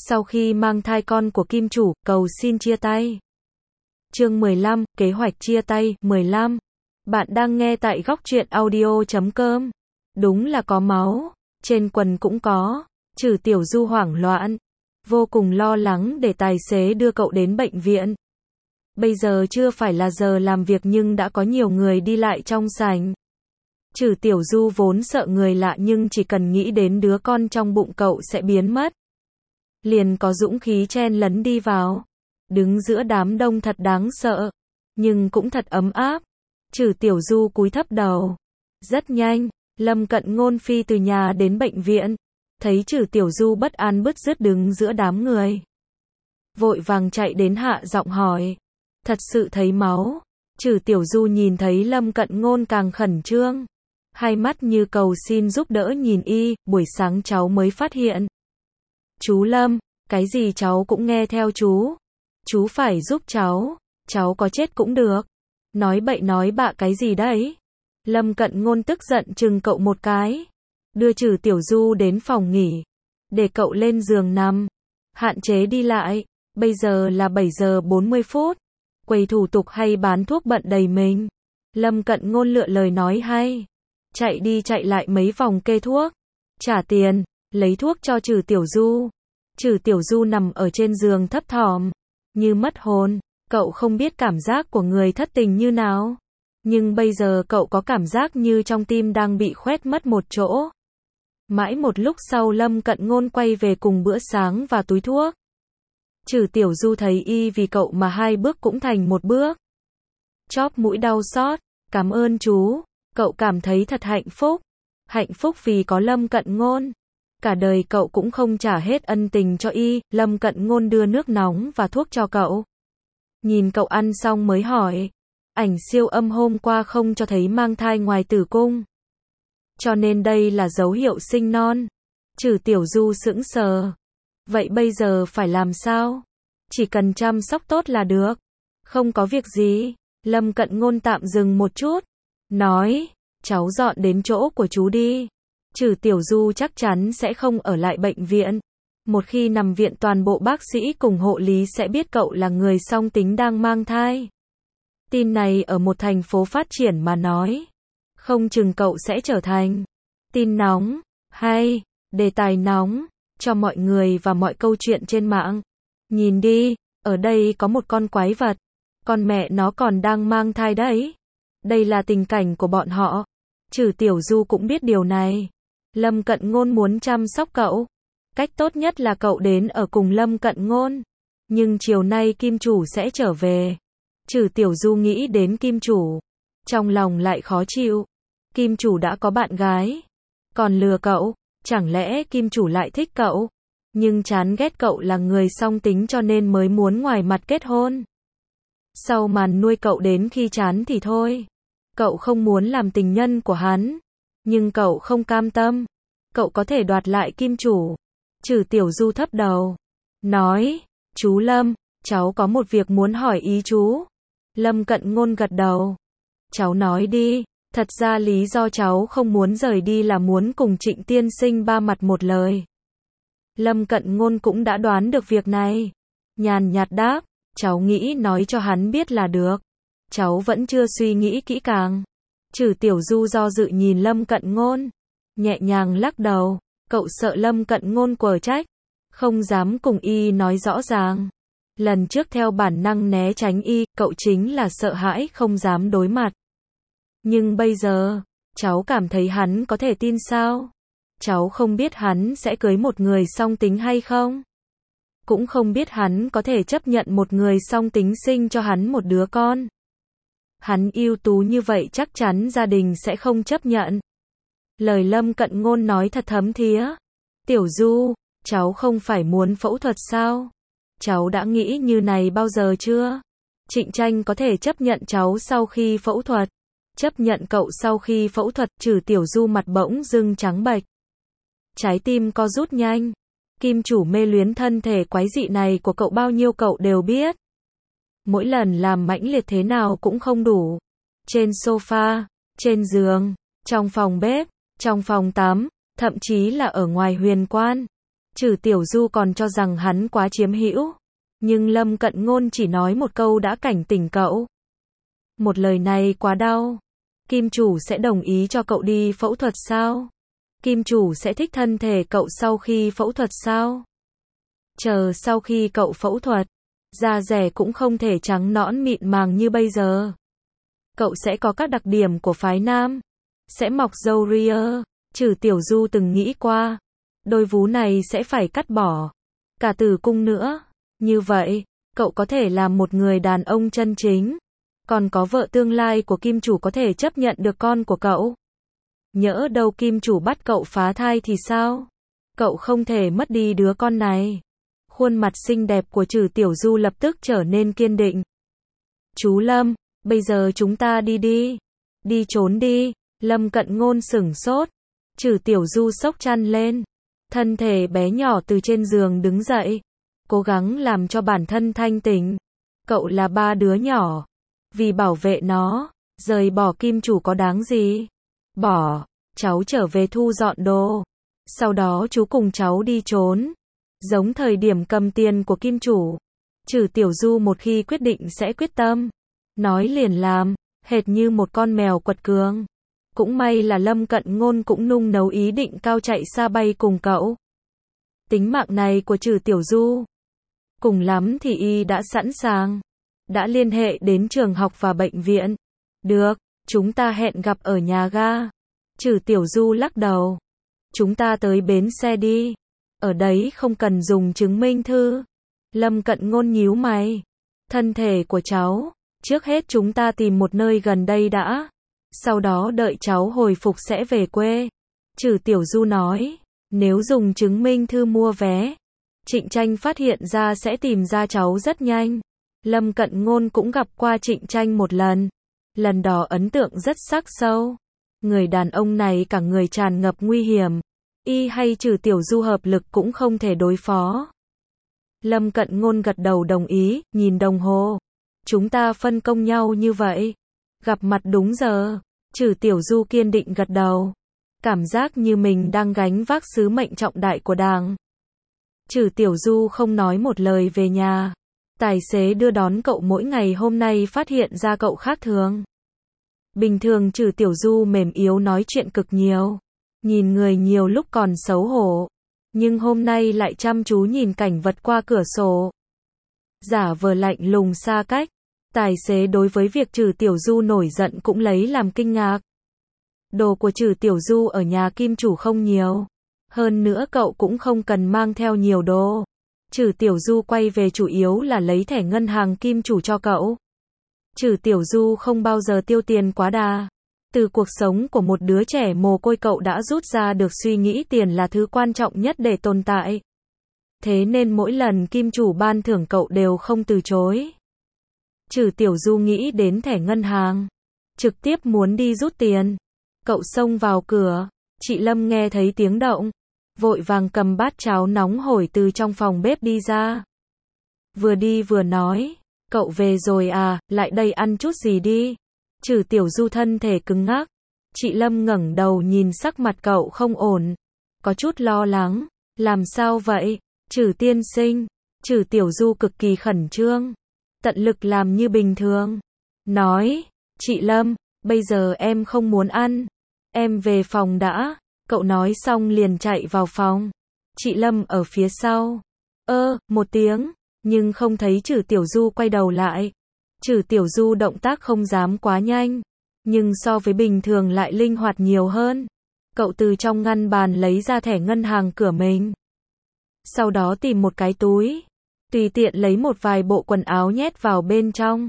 Sau khi mang thai con của kim chủ, cầu xin chia tay. Chương 15, kế hoạch chia tay, 15. Bạn đang nghe tại góc truyện audio.com. Đúng là có máu, trên quần cũng có. Trừ Tiểu Du hoảng loạn, vô cùng lo lắng để tài xế đưa cậu đến bệnh viện. Bây giờ chưa phải là giờ làm việc nhưng đã có nhiều người đi lại trong sảnh. Trừ Tiểu Du vốn sợ người lạ nhưng chỉ cần nghĩ đến đứa con trong bụng cậu sẽ biến mất, liền có dũng khí chen lấn đi vào. Đứng giữa đám đông thật đáng sợ, nhưng cũng thật ấm áp. Trừ Tiểu Du cúi thấp đầu. Rất nhanh, Lâm Cận Ngôn phi từ nhà đến bệnh viện, thấy Trừ Tiểu Du bất an bứt rứt đứng giữa đám người, vội vàng chạy đến hạ giọng hỏi. Thật sự thấy máu? Trừ Tiểu Du nhìn thấy Lâm Cận Ngôn càng khẩn trương, hai mắt như cầu xin giúp đỡ nhìn y. Buổi sáng cháu mới phát hiện. Chú Lâm, cái gì cháu cũng nghe theo chú. Chú phải giúp cháu có chết cũng được. Nói bậy nói bạ cái gì đấy? Lâm Cận Ngôn tức giận chừng cậu một cái, đưa Trừ Tiểu Du đến phòng nghỉ, để cậu lên giường nằm, hạn chế đi lại. Bây giờ là 7 giờ 40 phút, quầy thủ tục hay bán thuốc bận đầy mình. Lâm Cận Ngôn lựa lời nói hay, chạy đi chạy lại mấy vòng kê thuốc, trả tiền, lấy thuốc cho Trừ Tiểu Du. Trừ Tiểu Du nằm ở trên giường thấp thỏm, như mất hồn. Cậu không biết cảm giác của người thất tình như nào, nhưng bây giờ cậu có cảm giác như trong tim đang bị khoét mất một chỗ. Mãi một lúc sau Lâm Cận Ngôn quay về cùng bữa sáng và túi thuốc. Trừ Tiểu Du thấy y vì cậu mà hai bước cũng thành một bước. Chóp mũi đau xót. Cảm ơn chú. Cậu cảm thấy thật hạnh phúc. Hạnh phúc vì có Lâm Cận Ngôn. Cả đời cậu cũng không trả hết ân tình cho y. Lâm Cận Ngôn đưa nước nóng và thuốc cho cậu. Nhìn cậu ăn xong mới hỏi. Ảnh siêu âm hôm qua không cho thấy mang thai ngoài tử cung, cho nên đây là dấu hiệu sinh non. Trừ Tiểu Du sững sờ. Vậy bây giờ phải làm sao? Chỉ cần chăm sóc tốt là được. Không có việc gì. Lâm Cận Ngôn tạm dừng một chút, nói, cháu dọn đến chỗ của chú đi. Trừ Tiểu Du chắc chắn sẽ không ở lại bệnh viện. Một khi nằm viện toàn bộ bác sĩ cùng hộ lý sẽ biết cậu là người song tính đang mang thai. Tin này ở một thành phố phát triển mà nói, không chừng cậu sẽ trở thành tin nóng, hay đề tài nóng cho mọi người và mọi câu chuyện trên mạng. Nhìn đi, ở đây có một con quái vật, con mẹ nó còn đang mang thai đấy. Đây là tình cảnh của bọn họ. Trừ Tiểu Du cũng biết điều này. Lâm Cận Ngôn muốn chăm sóc cậu, cách tốt nhất là cậu đến ở cùng Lâm Cận Ngôn. Nhưng chiều nay kim chủ sẽ trở về. Trừ Tiểu Du nghĩ đến kim chủ, trong lòng lại khó chịu. Kim chủ đã có bạn gái, còn lừa cậu. Chẳng lẽ kim chủ lại thích cậu, nhưng chán ghét cậu là người song tính cho nên mới muốn ngoài mặt kết hôn, sau màn nuôi cậu đến khi chán thì thôi. Cậu không muốn làm tình nhân của hắn, nhưng cậu không cam tâm. Cậu có thể đoạt lại kim chủ. Trừ Tiểu Du thấp đầu, nói, chú Lâm, cháu có một việc muốn hỏi ý chú. Lâm Cận Ngôn gật đầu. Cháu nói đi. Thật ra lý do cháu không muốn rời đi là muốn cùng Trịnh tiên sinh ba mặt một lời. Lâm Cận Ngôn cũng đã đoán được việc này, nhàn nhạt đáp, cháu nghĩ nói cho hắn biết là được. Cháu vẫn chưa suy nghĩ kỹ càng. Trừ Tiểu Du do dự nhìn Lâm Cận Ngôn, nhẹ nhàng lắc đầu. Cậu sợ Lâm Cận Ngôn quở trách, không dám cùng y nói rõ ràng. Lần trước theo bản năng né tránh y, cậu chính là sợ hãi không dám đối mặt. Nhưng bây giờ, cháu cảm thấy hắn có thể tin sao? Cháu không biết hắn sẽ cưới một người song tính hay không? Cũng không biết hắn có thể chấp nhận một người song tính sinh cho hắn một đứa con. Hắn ưu tú như vậy chắc chắn gia đình sẽ không chấp nhận. Lời Lâm Cận Ngôn nói thật thấm thía. Tiểu Du, cháu không phải muốn phẫu thuật sao? Cháu đã nghĩ như này bao giờ chưa? Trịnh Tranh có thể chấp nhận cháu sau khi phẫu thuật. Chấp nhận cậu sau khi phẫu thuật. Trừ Tiểu Du mặt bỗng dưng trắng bệch, trái tim co rút nhanh. Kim chủ mê luyến thân thể quái dị này của cậu bao nhiêu cậu đều biết. Mỗi lần làm mãnh liệt thế nào cũng không đủ. Trên sofa, trên giường, trong phòng bếp, trong phòng tắm, thậm chí là ở ngoài huyền quan. Trừ Tiểu Du còn cho rằng hắn quá chiếm hữu. Nhưng Lâm Cận Ngôn chỉ nói một câu đã cảnh tỉnh cậu. Một lời này quá đau. Kim chủ sẽ đồng ý cho cậu đi phẫu thuật sao? Kim chủ sẽ thích thân thể cậu sau khi phẫu thuật sao? Chờ sau khi cậu phẫu thuật, da rẻ cũng không thể trắng nõn mịn màng như bây giờ. Cậu sẽ có các đặc điểm của phái nam. Sẽ mọc râu ria. Trừ Tiểu Du từng nghĩ qua. Đôi vú này sẽ phải cắt bỏ. Cả tử cung nữa. Như vậy, cậu có thể làm một người đàn ông chân chính. Còn có vợ tương lai của Kim chủ có thể chấp nhận được con của cậu. Nhỡ đâu Kim chủ bắt cậu phá thai thì sao? Cậu không thể mất đi đứa con này. Khuôn mặt xinh đẹp của Trừ Tiểu Du lập tức trở nên kiên định. Chú Lâm, bây giờ chúng ta đi đi. Đi trốn đi. Lâm Cận Ngôn sửng sốt. Trừ Tiểu Du xốc chăn lên. Thân thể bé nhỏ từ trên giường đứng dậy. Cố gắng làm cho bản thân thanh tỉnh. Cậu là ba đứa nhỏ. Vì bảo vệ nó, rời bỏ Kim chủ có đáng gì? Bỏ, cháu trở về thu dọn đồ. Sau đó chú cùng cháu đi trốn. Giống thời điểm cầm tiền của Kim chủ. Trừ Tiểu Du một khi quyết định sẽ quyết tâm. Nói liền làm, hệt như một con mèo quật cường. Cũng may là Lâm Cận Ngôn cũng nung nấu ý định cao chạy xa bay cùng cậu. Tính mạng này của Trừ Tiểu Du. Cùng lắm thì y đã sẵn sàng. Đã liên hệ đến trường học và bệnh viện. Được, chúng ta hẹn gặp ở nhà ga. Trừ Tiểu Du lắc đầu. Chúng ta tới bến xe đi. Ở đấy không cần dùng chứng minh thư. Lâm Cận Ngôn nhíu mày. Thân thể của cháu. Trước hết chúng ta tìm một nơi gần đây đã. Sau đó đợi cháu hồi phục sẽ về quê. Trừ Tiểu Du nói. Nếu dùng chứng minh thư mua vé, Trịnh Tranh phát hiện ra sẽ tìm ra cháu rất nhanh. Lâm Cận Ngôn cũng gặp qua Trịnh Tranh một lần. Lần đó ấn tượng rất sắc sâu. Người đàn ông này cả người tràn ngập nguy hiểm. Y hay Trừ Tiểu Du hợp lực cũng không thể đối phó. Lâm Cận Ngôn gật đầu đồng ý, nhìn đồng hồ. Chúng ta phân công nhau như vậy. Gặp mặt đúng giờ. Trừ Tiểu Du kiên định gật đầu. Cảm giác như mình đang gánh vác sứ mệnh trọng đại của Đảng. Trừ Tiểu Du không nói một lời về nhà. Tài xế đưa đón cậu mỗi ngày hôm nay phát hiện ra cậu khác thường. Bình thường Trừ Tiểu Du mềm yếu nói chuyện cực nhiều. Nhìn người nhiều lúc còn xấu hổ. Nhưng hôm nay lại chăm chú nhìn cảnh vật qua cửa sổ. Giả vờ lạnh lùng xa cách. Tài xế đối với việc Trừ Tiểu Du nổi giận cũng lấy làm kinh ngạc. Đồ của Trừ Tiểu Du ở nhà Kim chủ không nhiều. Hơn nữa cậu cũng không cần mang theo nhiều đồ. Trừ Tiểu Du quay về chủ yếu là lấy thẻ ngân hàng Kim chủ cho cậu. Trừ Tiểu Du không bao giờ tiêu tiền quá đà. Từ cuộc sống của một đứa trẻ mồ côi cậu đã rút ra được suy nghĩ tiền là thứ quan trọng nhất để tồn tại. Thế nên mỗi lần Kim chủ ban thưởng cậu đều không từ chối. Trừ Tiểu Du nghĩ đến thẻ ngân hàng. Trực tiếp muốn đi rút tiền. Cậu xông vào cửa. Chị Lâm nghe thấy tiếng động. Vội vàng cầm bát cháo nóng hổi từ trong phòng bếp đi ra. Vừa đi vừa nói. Cậu về rồi à, lại đây ăn chút gì đi. Trừ Tiểu Du thân thể cứng ngắc. Chị Lâm ngẩng đầu nhìn sắc mặt cậu không ổn. Có chút lo lắng. Làm sao vậy? Trừ tiên sinh. Trừ Tiểu Du cực kỳ khẩn trương. Tận lực làm như bình thường. Nói. Chị Lâm, bây giờ em không muốn ăn. Em về phòng đã. Cậu nói xong liền chạy vào phòng. Chị Lâm ở phía sau. Một tiếng. Nhưng không thấy Trừ Tiểu Du quay đầu lại. Trừ Tiểu Du động tác không dám quá nhanh. Nhưng so với bình thường lại linh hoạt nhiều hơn. Cậu từ trong ngăn bàn lấy ra thẻ ngân hàng cửa mình. Sau đó tìm một cái túi. Tùy tiện lấy một vài bộ quần áo nhét vào bên trong.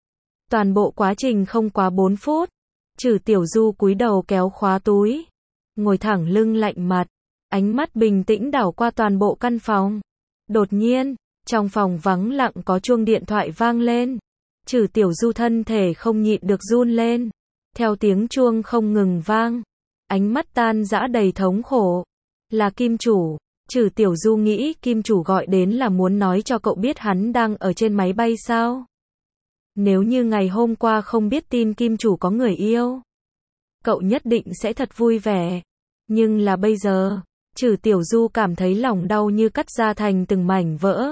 Toàn bộ quá trình không quá 4 phút. Trừ Tiểu Du cúi đầu kéo khóa túi. Ngồi thẳng lưng lạnh mặt. Ánh mắt bình tĩnh đảo qua toàn bộ căn phòng. Đột nhiên, trong phòng vắng lặng có chuông điện thoại vang lên. Trừ Tiểu Du thân thể không nhịn được run lên. Theo tiếng chuông không ngừng vang. Ánh mắt tan rã đầy thống khổ. Là Kim chủ. Trừ Tiểu Du nghĩ Kim chủ gọi đến là muốn nói cho cậu biết hắn đang ở trên máy bay sao. Nếu như ngày hôm qua không biết tin Kim chủ có người yêu, cậu nhất định sẽ thật vui vẻ. Nhưng là bây giờ, Trừ Tiểu Du cảm thấy lòng đau như cắt ra thành từng mảnh vỡ.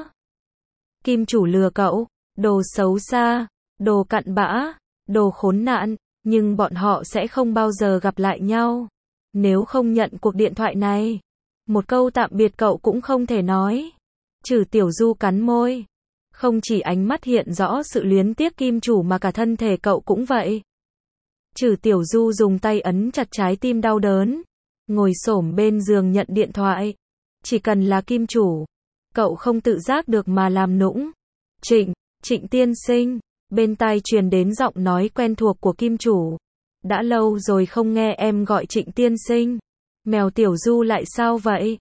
Kim chủ lừa cậu, đồ xấu xa, đồ cặn bã, đồ khốn nạn, nhưng bọn họ sẽ không bao giờ gặp lại nhau. Nếu không nhận cuộc điện thoại này, một câu tạm biệt cậu cũng không thể nói. Trừ Tiểu Du cắn môi. Không chỉ ánh mắt hiện rõ sự luyến tiếc kim chủ mà cả thân thể cậu cũng vậy. Trừ Tiểu Du dùng tay ấn chặt trái tim đau đớn, ngồi xổm bên giường nhận điện thoại. Chỉ cần là kim chủ, cậu không tự giác được mà làm nũng. Trịnh tiên sinh, bên tai truyền đến giọng nói quen thuộc của kim chủ. Đã lâu rồi không nghe em gọi Trịnh tiên sinh. Mèo Tiểu Du lại sao vậy?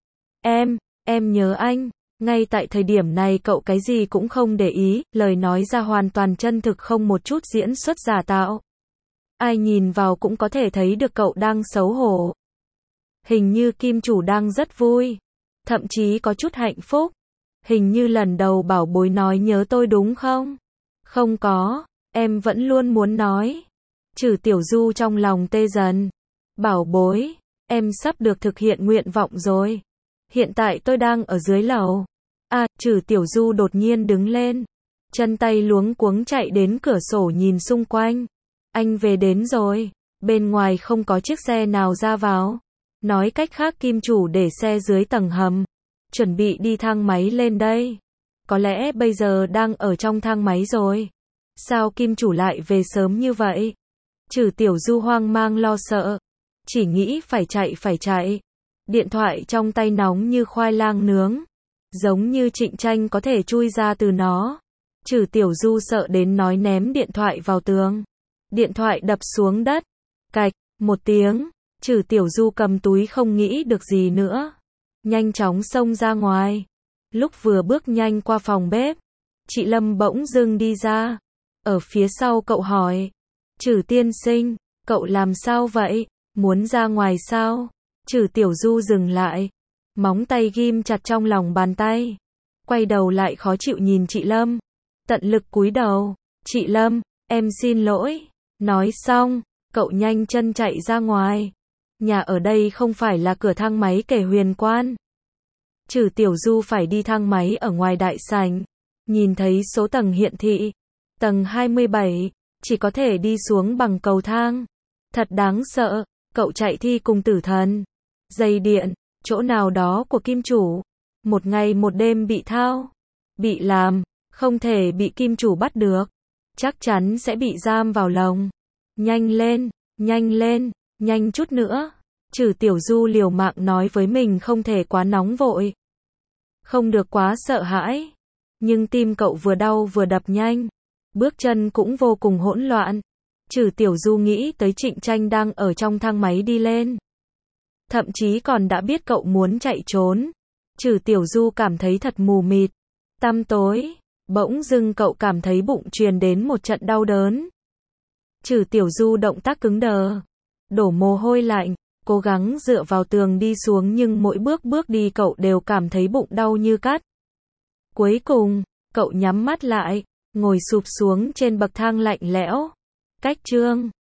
Em nhớ anh. Ngay tại thời điểm này cậu cái gì cũng không để ý, lời nói ra hoàn toàn chân thực không một chút diễn xuất giả tạo. Ai nhìn vào cũng có thể thấy được cậu đang xấu hổ. Hình như kim chủ đang rất vui, thậm chí có chút hạnh phúc. Hình như lần đầu bảo bối nói nhớ tôi đúng không? Không có, em vẫn luôn muốn nói. Trừ Tiểu Du trong lòng tê dần. Bảo bối, em sắp được thực hiện nguyện vọng rồi. Hiện tại tôi đang ở dưới lầu. Trừ Tiểu Du đột nhiên đứng lên. Chân tay luống cuống chạy đến cửa sổ nhìn xung quanh. Anh về đến rồi. Bên ngoài không có chiếc xe nào ra vào. Nói cách khác kim chủ để xe dưới tầng hầm. Chuẩn bị đi thang máy lên đây. Có lẽ bây giờ đang ở trong thang máy rồi. Sao kim chủ lại về sớm như vậy? Trừ Tiểu Du hoang mang lo sợ. Chỉ nghĩ phải chạy. Điện thoại trong tay nóng như khoai lang nướng. Giống như Trịnh Tranh có thể chui ra từ nó. Trừ Tiểu Du sợ đến nói ném điện thoại vào tường. Điện thoại đập xuống đất. Cạch, một tiếng. Trừ Tiểu Du cầm túi không nghĩ được gì nữa. Nhanh chóng xông ra ngoài. Lúc vừa bước nhanh qua phòng bếp, chị Lâm bỗng dưng đi ra. Ở phía sau cậu hỏi. Trừ tiên sinh, cậu làm sao vậy? Muốn ra ngoài sao? Trừ Tiểu Du dừng lại. Móng tay ghim chặt trong lòng bàn tay. Quay đầu lại khó chịu nhìn chị Lâm. Tận lực cúi đầu. Chị Lâm, em xin lỗi. Nói xong, cậu nhanh chân chạy ra ngoài. Nhà ở đây không phải là cửa thang máy kể huyền quan. Trừ Tiểu Du phải đi thang máy ở ngoài đại sảnh. Nhìn thấy số tầng hiện thị. Tầng 27, chỉ có thể đi xuống bằng cầu thang. Thật đáng sợ, cậu chạy thi cùng tử thần. Dây điện, chỗ nào đó của kim chủ. Một ngày một đêm bị thao. Bị làm, không thể bị kim chủ bắt được. Chắc chắn sẽ bị giam vào lồng. Nhanh lên, nhanh chút nữa. Trừ Tiểu Du liều mạng nói với mình không thể quá nóng vội. Không được quá sợ hãi. Nhưng tim cậu vừa đau vừa đập nhanh. Bước chân cũng vô cùng hỗn loạn. Trừ Tiểu Du nghĩ tới Trịnh Tranh đang ở trong thang máy đi lên. Thậm chí còn đã biết cậu muốn chạy trốn. Trừ Tiểu Du cảm thấy thật mù mịt, tăm tối. Bỗng dưng cậu cảm thấy bụng truyền đến một trận đau đớn. Trừ Tiểu Du động tác cứng đờ, đổ mồ hôi lạnh, cố gắng dựa vào tường đi xuống nhưng mỗi bước đi cậu đều cảm thấy bụng đau như cắt. Cuối cùng, cậu nhắm mắt lại, ngồi sụp xuống trên bậc thang lạnh lẽo. Cách chương